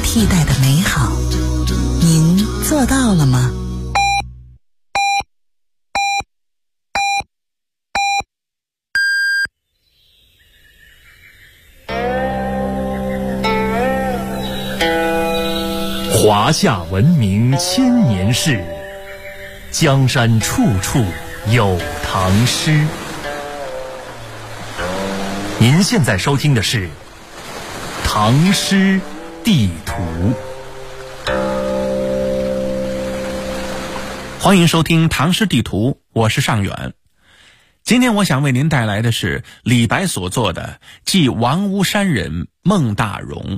替代的美好，您做到了吗？ 华夏文明千年事，江山处处有唐诗。您现在收听的是《唐诗地图》。 欢迎收听《唐诗地图》，我是尚远。今天我想为您带来的是李白所作的《祭王屋山人孟大荣》。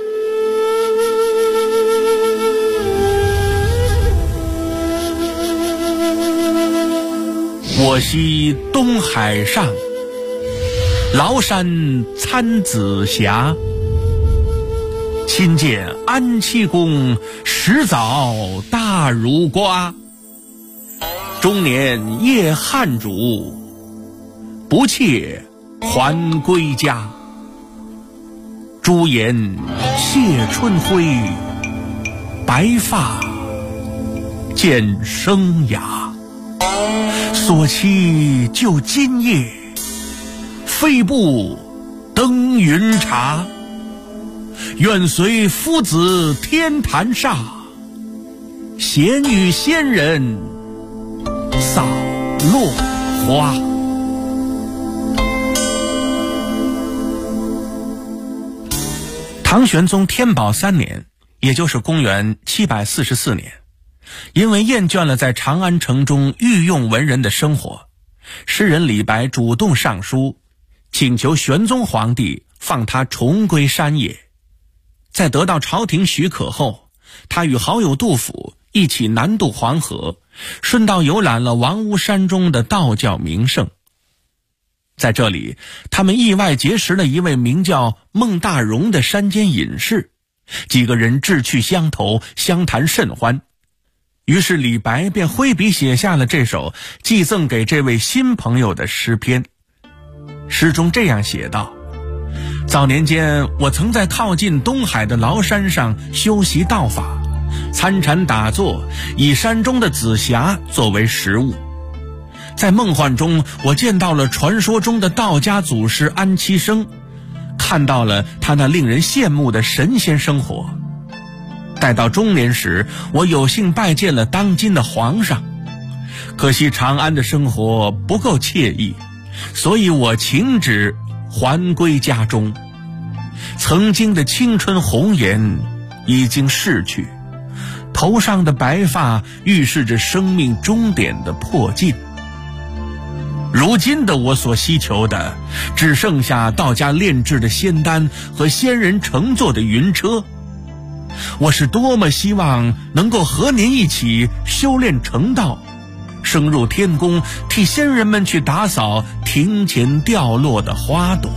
我昔东海上，崂山参紫霞。亲见安七公，始早大如瓜。中年夜汉主，不切还归家。朱颜谢春晖，白发见生涯。所期就今夜，飞步登云茶。愿随夫子天坛煞，闲与仙人扫落花。唐玄宗天宝3年，也就是公元744年，因为厌倦了在长安城中御用文人的生活，诗人李白主动上书，请求玄宗皇帝放他重归山野。在得到朝廷许可后，他与好友杜甫一起南渡黄河，顺道游览了王屋山中的道教名胜。在这里，他们意外结识了一位名叫孟大荣的山间隐士，几个人志趣相投，相谈甚欢。于是李白便挥笔写下了这首寄赠给这位新朋友的诗篇。诗中这样写道：早年间，我曾在靠近东海的崂山上修习道法，参禅打坐，以山中的紫霞作为食物。在梦幻中，我见到了传说中的道家祖师安七生，看到了他那令人羡慕的神仙生活。待到中年时，我有幸拜见了当今的皇上，可惜长安的生活不够惬意，所以我请旨还归家中。曾经的青春红颜已经逝去，头上的白发预示着生命终点的迫近。如今的我所希求的，只剩下道家炼制的仙丹和仙人乘坐的云车。我是多么希望能够和您一起修炼成道，升入天宫，替仙人们去打扫庭前掉落的花朵。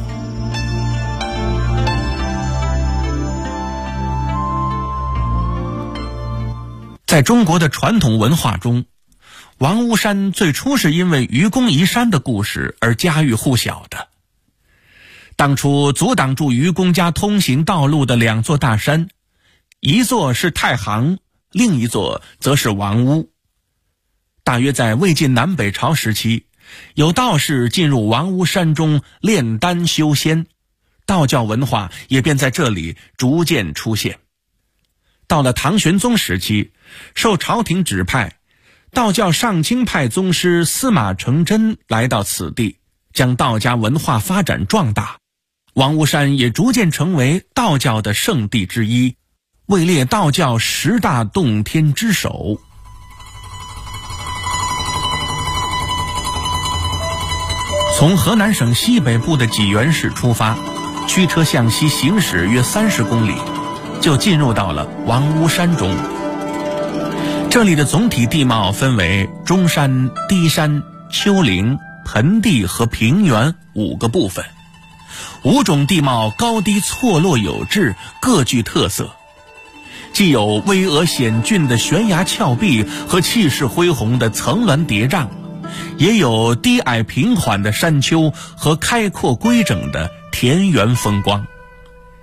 在中国的传统文化中，王屋山最初是因为愚公移山的故事而家喻户晓的。当初阻挡住愚公家通行道路的2座大山，一座是太行，另一座则是王屋。大约在魏晋南北朝时期，有道士进入王屋山中炼丹修仙，道教文化也便在这里逐渐出现。到了唐玄宗时期，受朝廷指派，道教上清派宗师司马承祯来到此地，将道家文化发展壮大，王屋山也逐渐成为道教的圣地之一，位列道教10大洞天之首。从河南省西北部的济源市出发，驱车向西行驶约30公里，就进入到了王屋山中。这里的总体地貌分为中山、低山、丘陵、盆地和平原5个部分，5种地貌高低错落有致，各具特色。既有巍峨险峻的悬崖峭壁和气势恢宏的层峦叠嶂，也有低矮平缓的山丘和开阔规整的田园风光。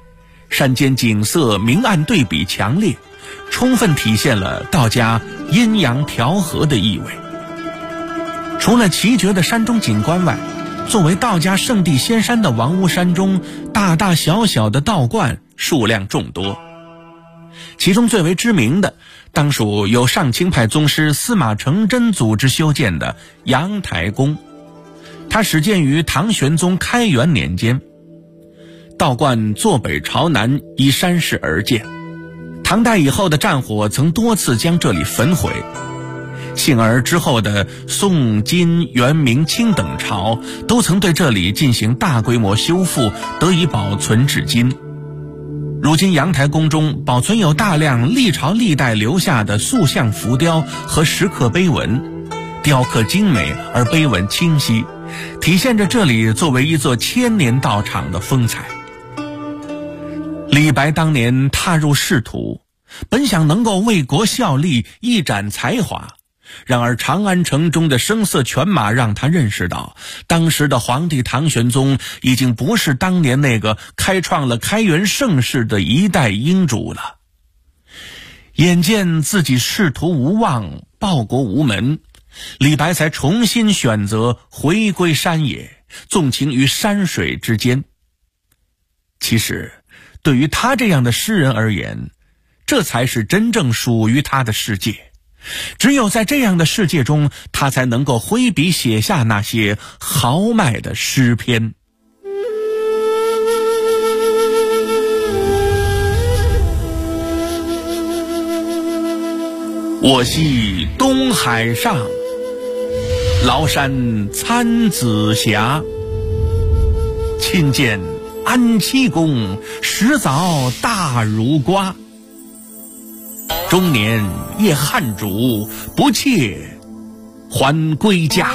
山间景色明暗对比强烈，充分体现了道家阴阳调和的意味。除了奇绝的山中景观外，作为道家圣地仙山的王屋山中，大大小小的道观数量众多。其中最为知名的，当属由上清派宗师司马承祯组织修建的阳台宫。它始建于唐玄宗开元年间，道观坐北朝南，依山势而建。唐代以后的战火曾多次将这里焚毁，幸而之后的宋、金、元、明、清等朝都曾对这里进行大规模修复，得以保存至今。如今阳台宫中保存有大量历朝历代留下的塑像浮雕和石刻碑文，雕刻精美而碑文清晰，体现着这里作为一座千年道场的风采。李白当年踏入仕途，本想能够为国效力，一展才华，然而长安城中的声色犬马让他认识到，当时的皇帝唐玄宗已经不是当年那个开创了开元盛世的一代英主了。眼见自己仕途无望，报国无门，李白才重新选择回归山野，纵情于山水之间。其实对于他这样的诗人而言，这才是真正属于他的世界。只有在这样的世界中，他才能够挥笔写下那些豪迈的诗篇。我系东海上，崂山参紫霞。亲见安七公，始早大如瓜。中年夜汉主，不妾还归家。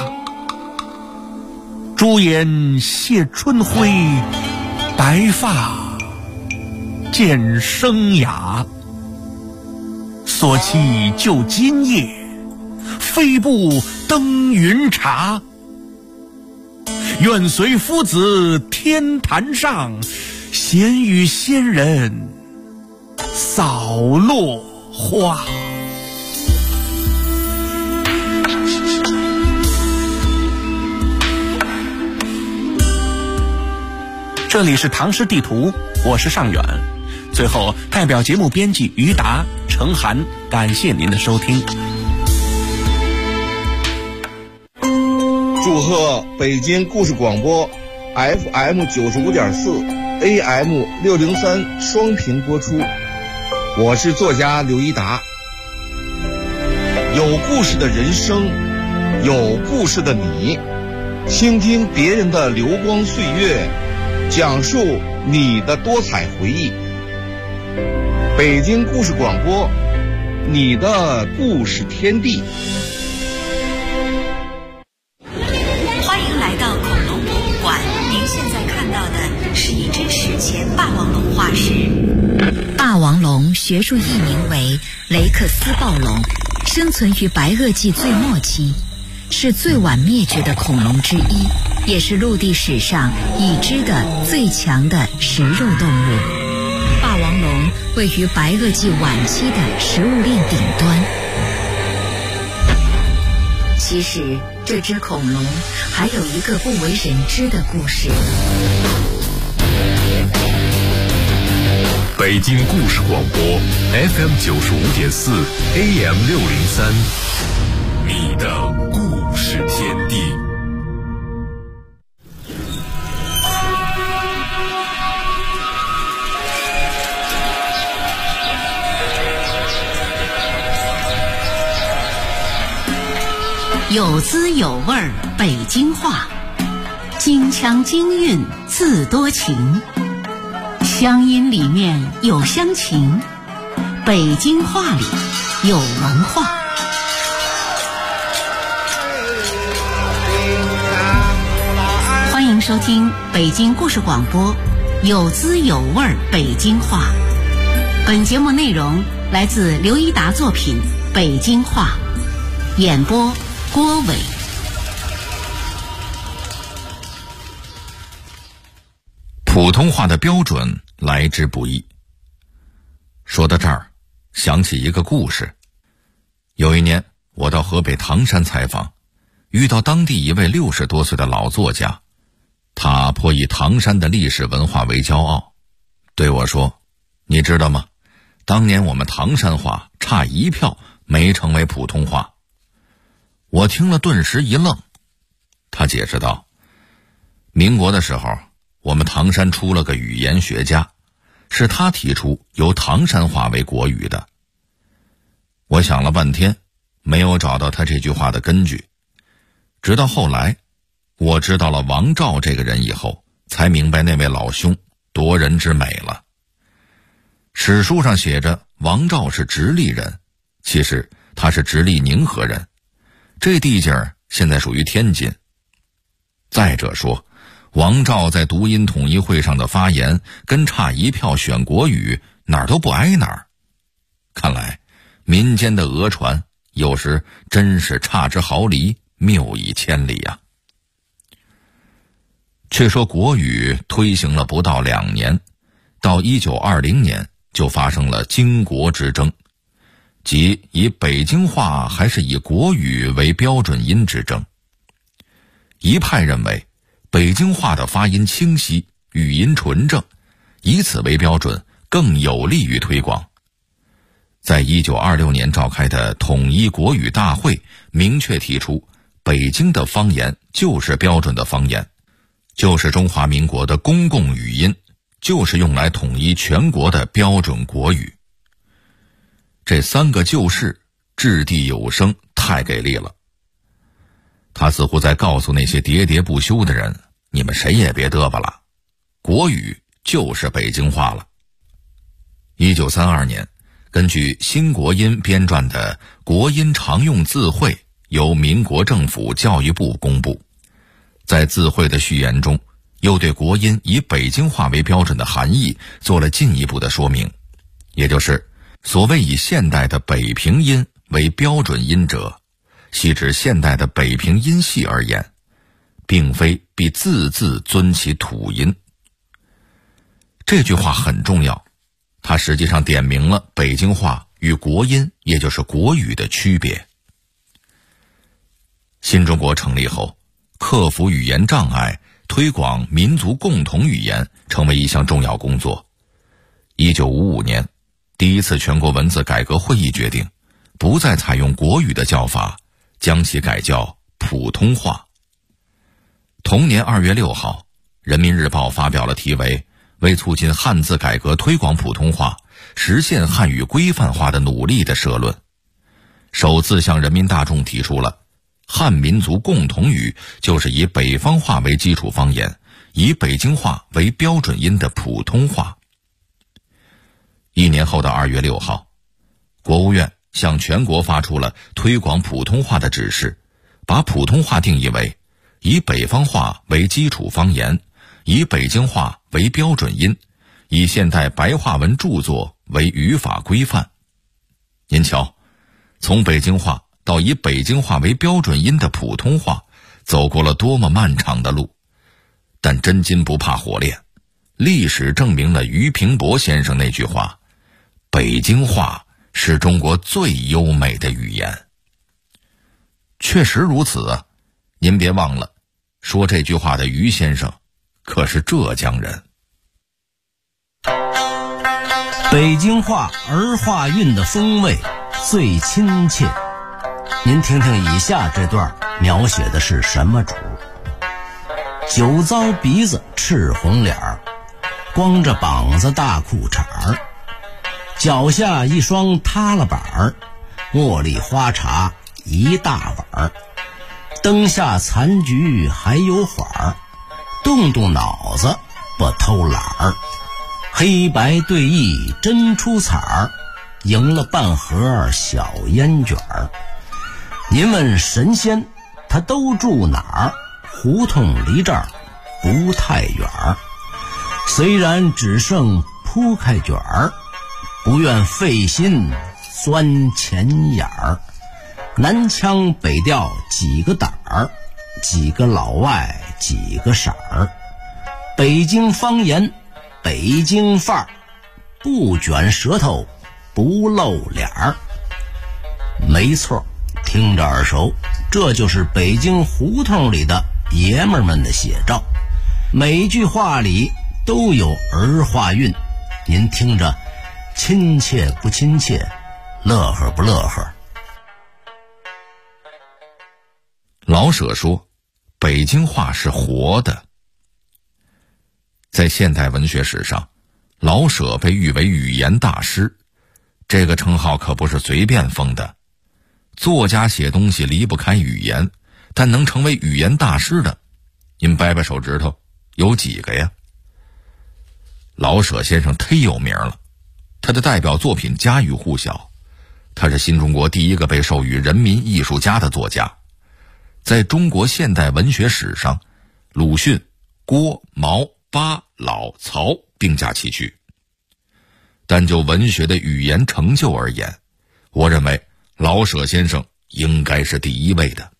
朱颜谢春晖，白发见生涯。所期就今夜，飞步登云茶。愿随夫子天坛上，闲与仙人扫落花。这里是唐诗地图，我是尚远。最后代表节目编辑于达、程涵，感谢您的收听。 祝贺北京故事广播 FM 95.4 AM 603双频播出。我是作家刘一达。有故事的人生，有故事的你，倾听别人的流光岁月，讲述你的多彩回忆。北京故事广播，你的故事天地。 欢迎来到恐龙博物馆，您现在看到的是一只史前霸王龙化石。霸王龙学术译名为雷克斯暴龙，生存于白垩纪最末期，是最晚灭绝的恐龙之一，也是陆地史上已知的最强的食肉动物。霸王龙位于白垩纪晚期的食物链顶端。其实这只恐龙还有一个不为人知的故事。 北京故事广播 FM 95.4 AM 603，你的故事天地。 有滋有味儿北京话，京腔京韵自多情，乡音里面有乡情，北京话里有文化。欢迎收听北京故事广播，有滋有味儿北京话。本节目内容来自刘一达作品《北京话》，演播郭伟。 普普通话的标准来之不易。说到这儿，想起一个故事。有一年，我到河北唐山采访，遇到当地一位60多岁的老作家，他颇以唐山的历史文化为骄傲，对我说：“你知道吗？当年我们唐山话差一票没成为普通话。”我听了顿时一愣。他解释道：“民国的时候，我们唐山出了个语言学家，是他提出由唐山话为国语的。”我想了半天，没有找到他这句话的根据。直到后来，我知道了王照这个人以后，才明白那位老兄夺人之美了。史书上写着王照是直隶人，其实他是直隶宁河人，这地界儿现在属于天津。再者说，王照在读音统一会上的发言跟差一票选国语哪儿都不挨哪儿。看来民间的讹传有时真是差之毫厘，谬以千里啊。却说国语推行了不到2年，到1920年就发生了京国之争，即以北京话还是以国语为标准音之争。一派认为北京话的发音清晰，语音纯正，以此为标准更有利于推广。在1926年召开的统一国语大会明确提出，北京的方言就是标准的方言，就是中华民国的公共语音，就是用来统一全国的标准国语。这3个旧事掷地有声，太给力了。他似乎在告诉那些喋喋不休的人，你们谁也别嘚吧了，国语就是北京话了。1932年，根据新国音编撰的《国音常用字汇》由民国政府教育部公布，在字汇的序言中，又对国音以北京话为标准的含义做了进一步的说明，也就是所谓以现代的北平音为标准音者，系指现代的北平音系而言，并非必字字遵其土音。这句话很重要，它实际上点明了北京话与国音，也就是国语的区别。新中国成立后，克服语言障碍，推广民族共同语言成为一项重要工作。1955年，第一次全国文字改革会议决定，不再采用国语的叫法，将其改叫普通话。同年2月6号，人民日报发表了题为为促进汉字改革推广普通话，实现汉语规范化的努力的社论，首次向人民大众提出了汉民族共同语就是以北方话为基础方言，以北京话为标准音的普通话。1年后的2月6号，国务院向全国发出了推广普通话的指示，把普通话定义为以北方话为基础方言，以北京话为标准音，以现代白话文著作为语法规范。您瞧，从北京话到以北京话为标准音的普通话，走过了多么漫长的路。但真金不怕火炼，历史证明了俞平伯先生那句话：北京话是中国最优美的语言。确实如此啊，您别忘了，说这句话的俞先生可是浙江人。 北京话儿化韵的风味最亲切。您听听以下这段描写的是什么主？酒糟鼻子赤红脸儿，光着膀子大裤衩儿，脚下一双塌了板儿，茉莉花茶一大碗儿，灯下残局还有缓儿，动动脑子不偷懒儿，黑白对弈真出彩儿，赢了半盒小烟卷儿。您问神仙他都住哪儿？胡同离这儿不太远儿，虽然只剩铺开卷儿，不愿费心钻钱眼儿。南腔北调几个胆儿，几个老外几个色儿， 北京方言，北京范儿，不卷舌头，不露脸儿。没错，听着耳熟，这就是北京胡同里的爷们儿们的写照。每句话里都有儿化韵，您听着亲切不亲切，乐呵不乐呵？ 老舍说，北京话是活的。在现代文学史上，老舍被誉为语言大师，这个称号可不是随便封的。作家写东西离不开语言，但能成为语言大师的，您掰掰手指头，有几个呀？老舍先生忒有名了，他的代表作品家喻户晓，他是新中国第一个被授予人民艺术家的作家。在中国现代文学史上，鲁迅、郭、毛、巴、老、曹并驾齐驱。但就文学的语言成就而言，我认为老舍先生应该是第一位的。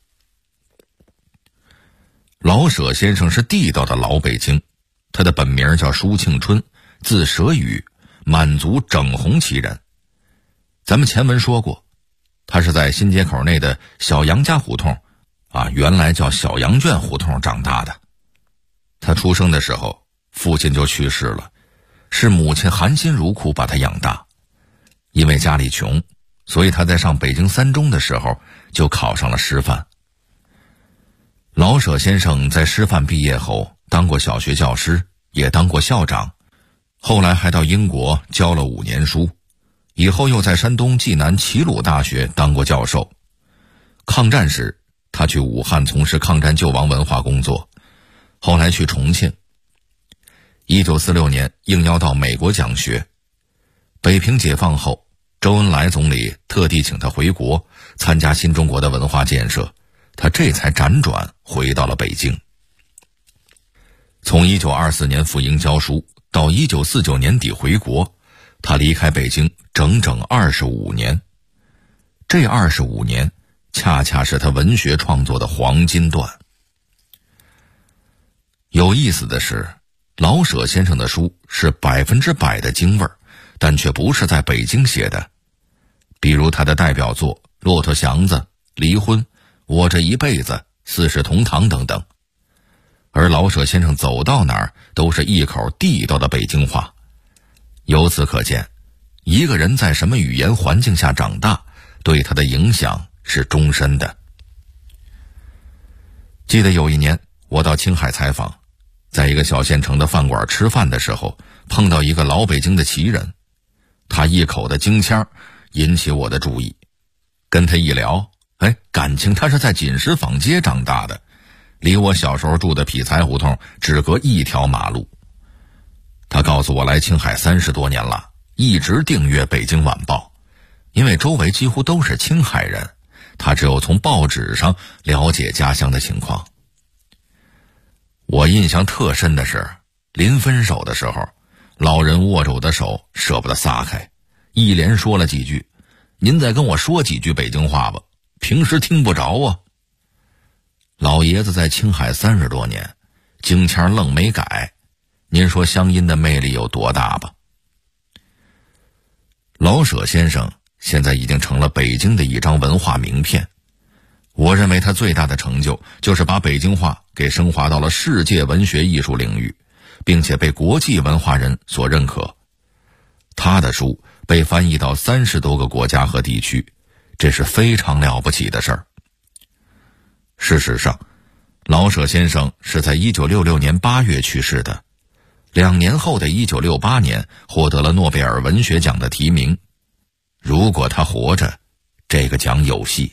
老舍先生是地道的老北京，他的本名叫舒庆春，字舍予，满族整红旗人。咱们前文说过，他是在新街口内的小杨家胡同原来叫小羊圈胡同长大的。他出生的时候，父亲就去世了，是母亲含辛茹苦把他养大。因为家里穷，所以他在上北京三中的时候就考上了师范。老舍先生在师范毕业后当过小学教师，也当过校长，后来还到英国教了5年书，以后又在山东济南齐鲁大学当过教授。抗战时他去武汉从事抗战救亡文化工作，后来去重庆。1946年应邀到美国讲学。北平解放后，周恩来总理特地请他回国参加新中国的文化建设，他这才辗转回到了北京。从1924年赴英教书到1949年底回国，他离开北京整整25年。这25年恰恰是他文学创作的黄金段。有意思的是，老舍先生的书是100%的京味儿，但却不是在北京写的。比如他的代表作《骆驼祥子》《离婚》《我这一辈子》《四世同堂》等等。而老舍先生走到哪儿都是一口地道的北京话。由此可见，一个人在什么语言环境下长大，对他的影响是终身的。记得有一年我到青海采访，在一个小县城的饭馆吃饭的时候，碰到一个老北京的旗人，他一口的京腔引起我的注意。跟他一聊，感情他是在锦石坊街长大的，离我小时候住的匹才胡同只隔一条马路。他告诉我来青海30多年了，一直订阅《北京晚报》，因为周围几乎都是青海人，他只有从报纸上了解家乡的情况。我印象特深的是，临分手的时候，老人握着我的手舍不得撒开，一连说了几句：“您再跟我说几句北京话吧，平时听不着啊。”老爷子在青海30多年，京腔愣没改，您说乡音的魅力有多大吧？老舍先生现在已经成了北京的一张文化名片。我认为他最大的成就就是把北京话给升华到了世界文学艺术领域，并且被国际文化人所认可。他的书被翻译到30多个国家和地区，这是非常了不起的事儿。事实上，老舍先生是在1966年8月去世的，2年后的1968年获得了诺贝尔文学奖的提名。如果他活着，这个奖有戏。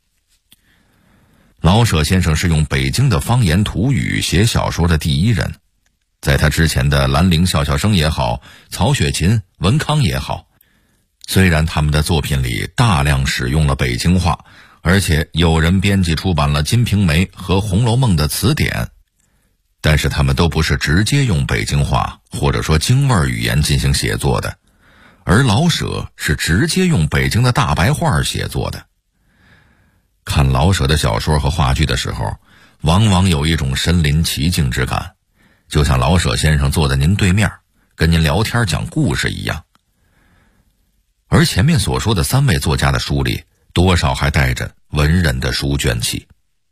老舍先生是用北京的方言土语写小说的第一人，在他之前的兰陵笑笑生也好，曹雪芹、文康也好，虽然他们的作品里大量使用了北京话，而且有人编辑出版了《金瓶梅》和《红楼梦》的词典，但是他们都不是直接用北京话或者说京味语言进行写作的，而老舍是直接用北京的大白话写作的。看老舍的小说和话剧的时候，往往有一种身临其境之感， 就像老舍先生坐在您对面跟您聊天讲故事一样。而前面所说的3位作家的书里，多少还带着文人的书卷气。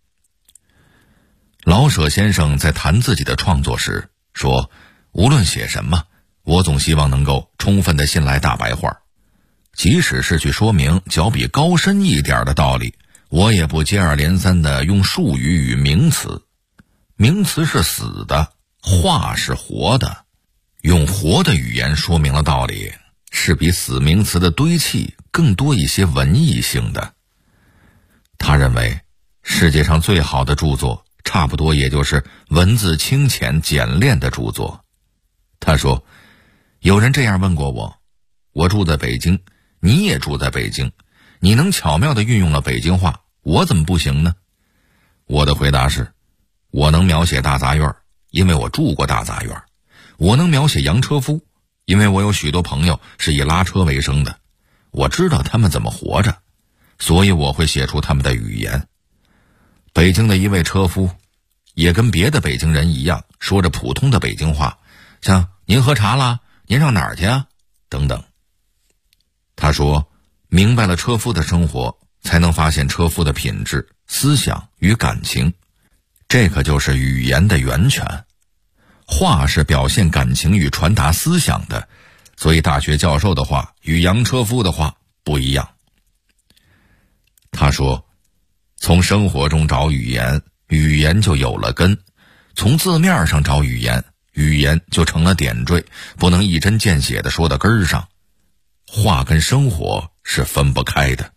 老舍先生在谈自己的创作时说，无论写什么，我总希望能够充分地信赖大白话，即使是去说明较比高深一点的道理，我也不接二连三地用术语与名词。名词是死的，话是活的，用活的语言说明了道理，是比死名词的堆砌更多一些文艺性的。他认为世界上最好的著作差不多也就是文字清浅简练的著作。他说，有人这样问过我，我住在北京，你也住在北京，你能巧妙地运用了北京话，我怎么不行呢？我的回答是，我能描写大杂院，因为我住过大杂院。我能描写洋车夫，因为我有许多朋友是以拉车为生的，我知道他们怎么活着，所以我会写出他们的语言。北京的一位车夫也跟别的北京人一样，说着普通的北京话，像您喝茶啦，您上哪儿去啊等等。他说，明白了车夫的生活，才能发现车夫的品质、思想与感情，这可就是语言的源泉。话是表现感情与传达思想的，所以大学教授的话与洋车夫的话不一样。他说，从生活中找语言，语言就有了根；从字面上找语言，语言就成了点缀，不能一针见血地说到根儿上。话跟生活是分不开的。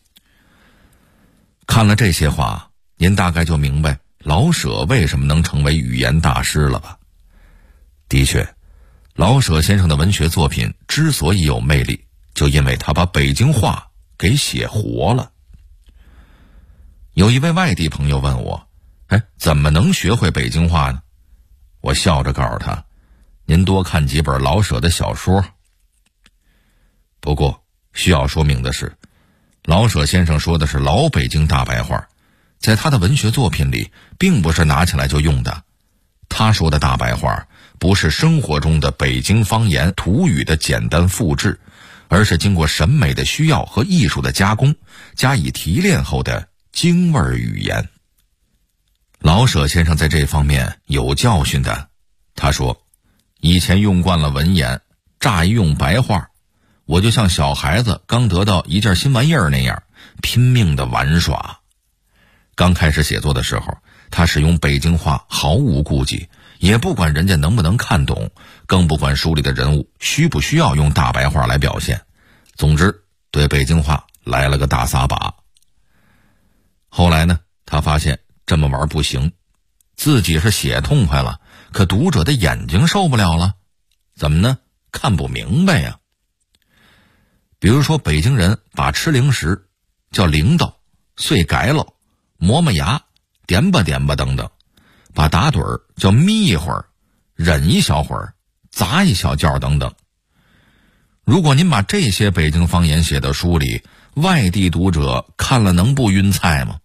看了这些话，您大概就明白老舍为什么能成为语言大师了吧？的确，老舍先生的文学作品之所以有魅力，就因为他把北京话给写活了。有一位外地朋友问我，怎么能学会北京话呢？我笑着告诉他，您多看几本老舍的小说。不过需要说明的是，老舍先生说的是老北京大白话，在他的文学作品里并不是拿起来就用的。他说的大白话不是生活中的北京方言土语的简单复制，而是经过审美的需要和艺术的加工，加以提炼后的京味语言。老舍先生在这方面有教训的。他说，以前用惯了文言，乍一用白话，我就像小孩子刚得到一件新玩意儿那样，拼命的玩耍。刚开始写作的时候，他使用北京话毫无顾忌，也不管人家能不能看懂，更不管书里的人物需不需要用大白话来表现。总之，对北京话来了个大撒把。后来呢，他发现这么玩不行，自己是写痛快了，可读者的眼睛受不了了。怎么呢？看不明白呀。比如说，北京人把吃零食叫铃铛、碎改了、磨磨牙、点吧点吧等等，把打盹儿叫眯一会儿、忍一小会儿、砸一小觉等等。如果您把这些北京方言写到书里，外地读者看了能不晕菜吗？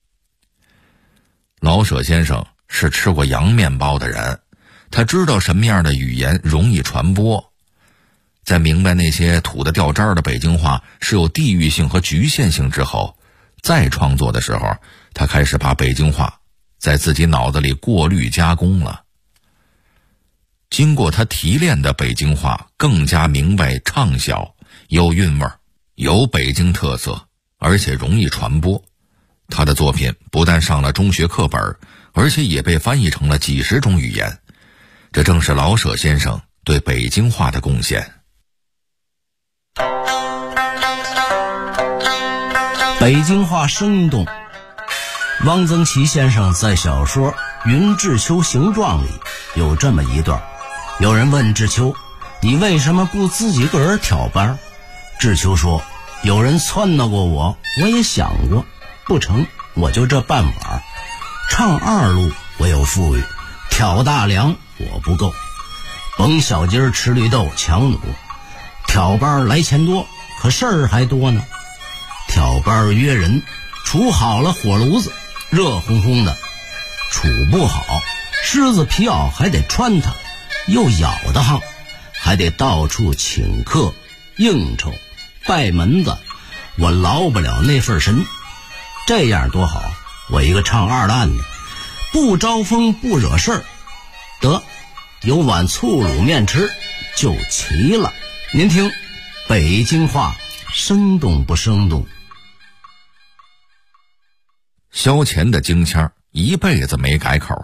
老舍先生是吃过洋面包的人，他知道什么样的语言容易传播。在明白那些土得掉渣的北京话是有地域性和局限性之后，再创作的时候，他开始把北京话在自己脑子里过滤加工了。经过他提炼的北京话更加明白畅销，有韵味，有北京特色，而且容易传播。他的作品不但上了中学课本，而且也被翻译成了几十种语言。这正是老舍先生对北京话的贡献。 北京话生动。汪曾祺先生在小说《云志秋行状》里有这么一段，有人问志秋，你为什么不自己个儿挑班？志秋说，有人撺掇过我，我也想过，不成，我就这半碗。唱二路我有富裕，挑大梁我不够，甭小鸡儿吃绿豆强弩，挑班来钱多，可事儿还多呢。挑班约人，处好了火炉子，热烘烘的；处不好， 狮子皮袄还得穿它，又咬得慌，还得到处请客应酬拜门子，我劳不了那份神。这样多好，我一个唱二烂的，不招风不惹事儿，得有碗醋卤面吃就齐了。您听北京话生动不生动？ 萧乾的京腔一辈子没改口。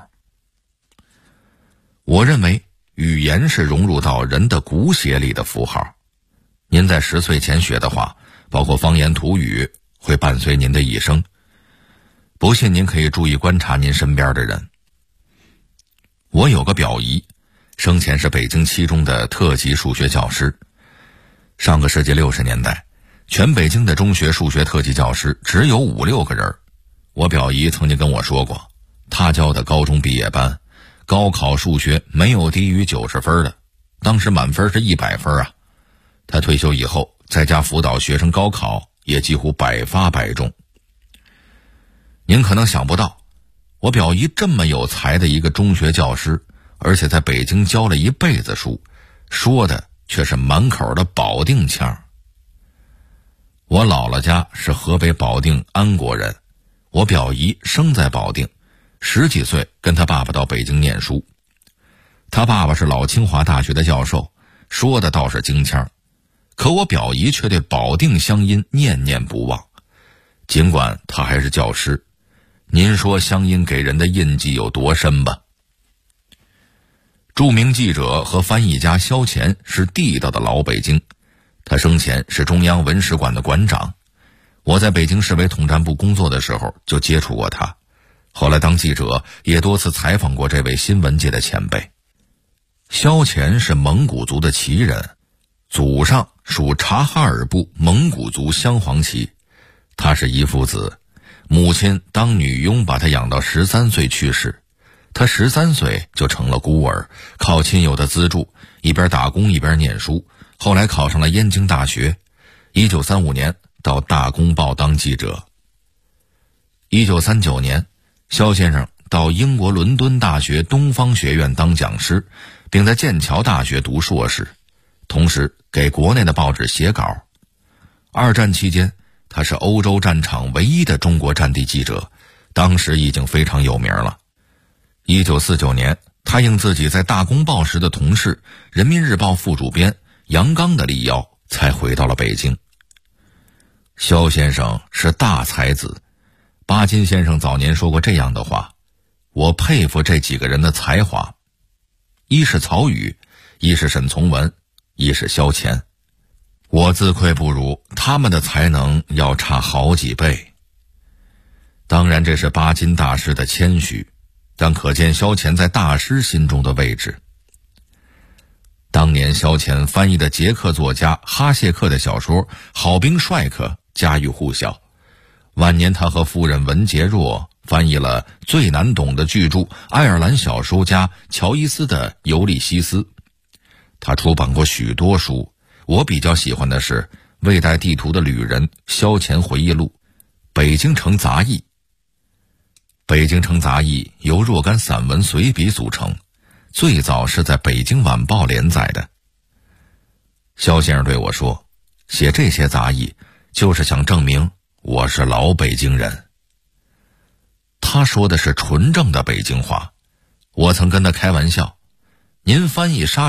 我认为语言是融入到人的骨血里的符号。您在10岁前学的话，包括方言土语，会伴随您的一生。不信您可以注意观察您身边的人。我有个表姨，生前是北京七中的特级数学教师。上个世纪60年代，全北京的中学数学特级教师只有5、6个人。我表姨曾经跟我说过，她教的高中毕业班，高考数学没有低于90分的，当时满分是100分啊。她退休以后，在家辅导学生高考，也几乎百发百中。您可能想不到，我表姨这么有才的一个中学教师，而且在北京教了一辈子书，说的却是满口的保定腔。我姥姥家是河北保定安国人，我表姨生在保定，10几岁跟他爸爸到北京念书。他爸爸是老清华大学的教授，说的倒是京腔，可我表姨却对保定乡音念念不忘。尽管他还是教师，您说乡音给人的印记有多深吧？著名记者和翻译家萧乾是地道的老北京，他生前是中央文史馆的馆长。我在北京市委统战部工作的时候就接触过他，后来当记者也多次采访过这位新闻界的前辈。萧乾是蒙古族的旗人，祖上属察哈尔部蒙古族镶黄旗。他是一父子，母亲当女佣把他养到13岁去世，他13岁就成了孤儿，靠亲友的资助，一边打工一边念书，后来考上了燕京大学。1935年到大公报当记者。1939年，萧先生到英国伦敦大学东方学院当讲师，并在剑桥大学读硕士，同时给国内的报纸写稿。2战期间，他是欧洲战场唯一的中国战地记者，当时已经非常有名了。1949年，他应自己在大公报时的同事人民日报副主编杨刚的力邀，才回到了北京。萧先生是大才子，巴金先生早年说过这样的话，我佩服这几个人的才华，一是曹禺，一是沈从文，一是萧乾。我自愧不如，他们的才能要差好几倍。当然这是巴金大师的谦虚，但可见萧乾在大师心中的位置。当年萧乾翻译的捷克作家哈谢克的小说《好兵帅克》家喻户晓，晚年他和夫人文洁若翻译了最难懂的巨著爱尔兰小说家乔伊斯的《尤利西斯》。他出版过许多书，我比较喜欢的是《未带地图的旅人》萧乾回忆录、北京城杂役。北京城杂役由若干散文随笔组成，最早是在北京晚报连载的。萧先生对我说，写这些杂役就是想证明我是老北京人。他说的是纯正的北京话，我曾跟他开玩笑，您翻译莎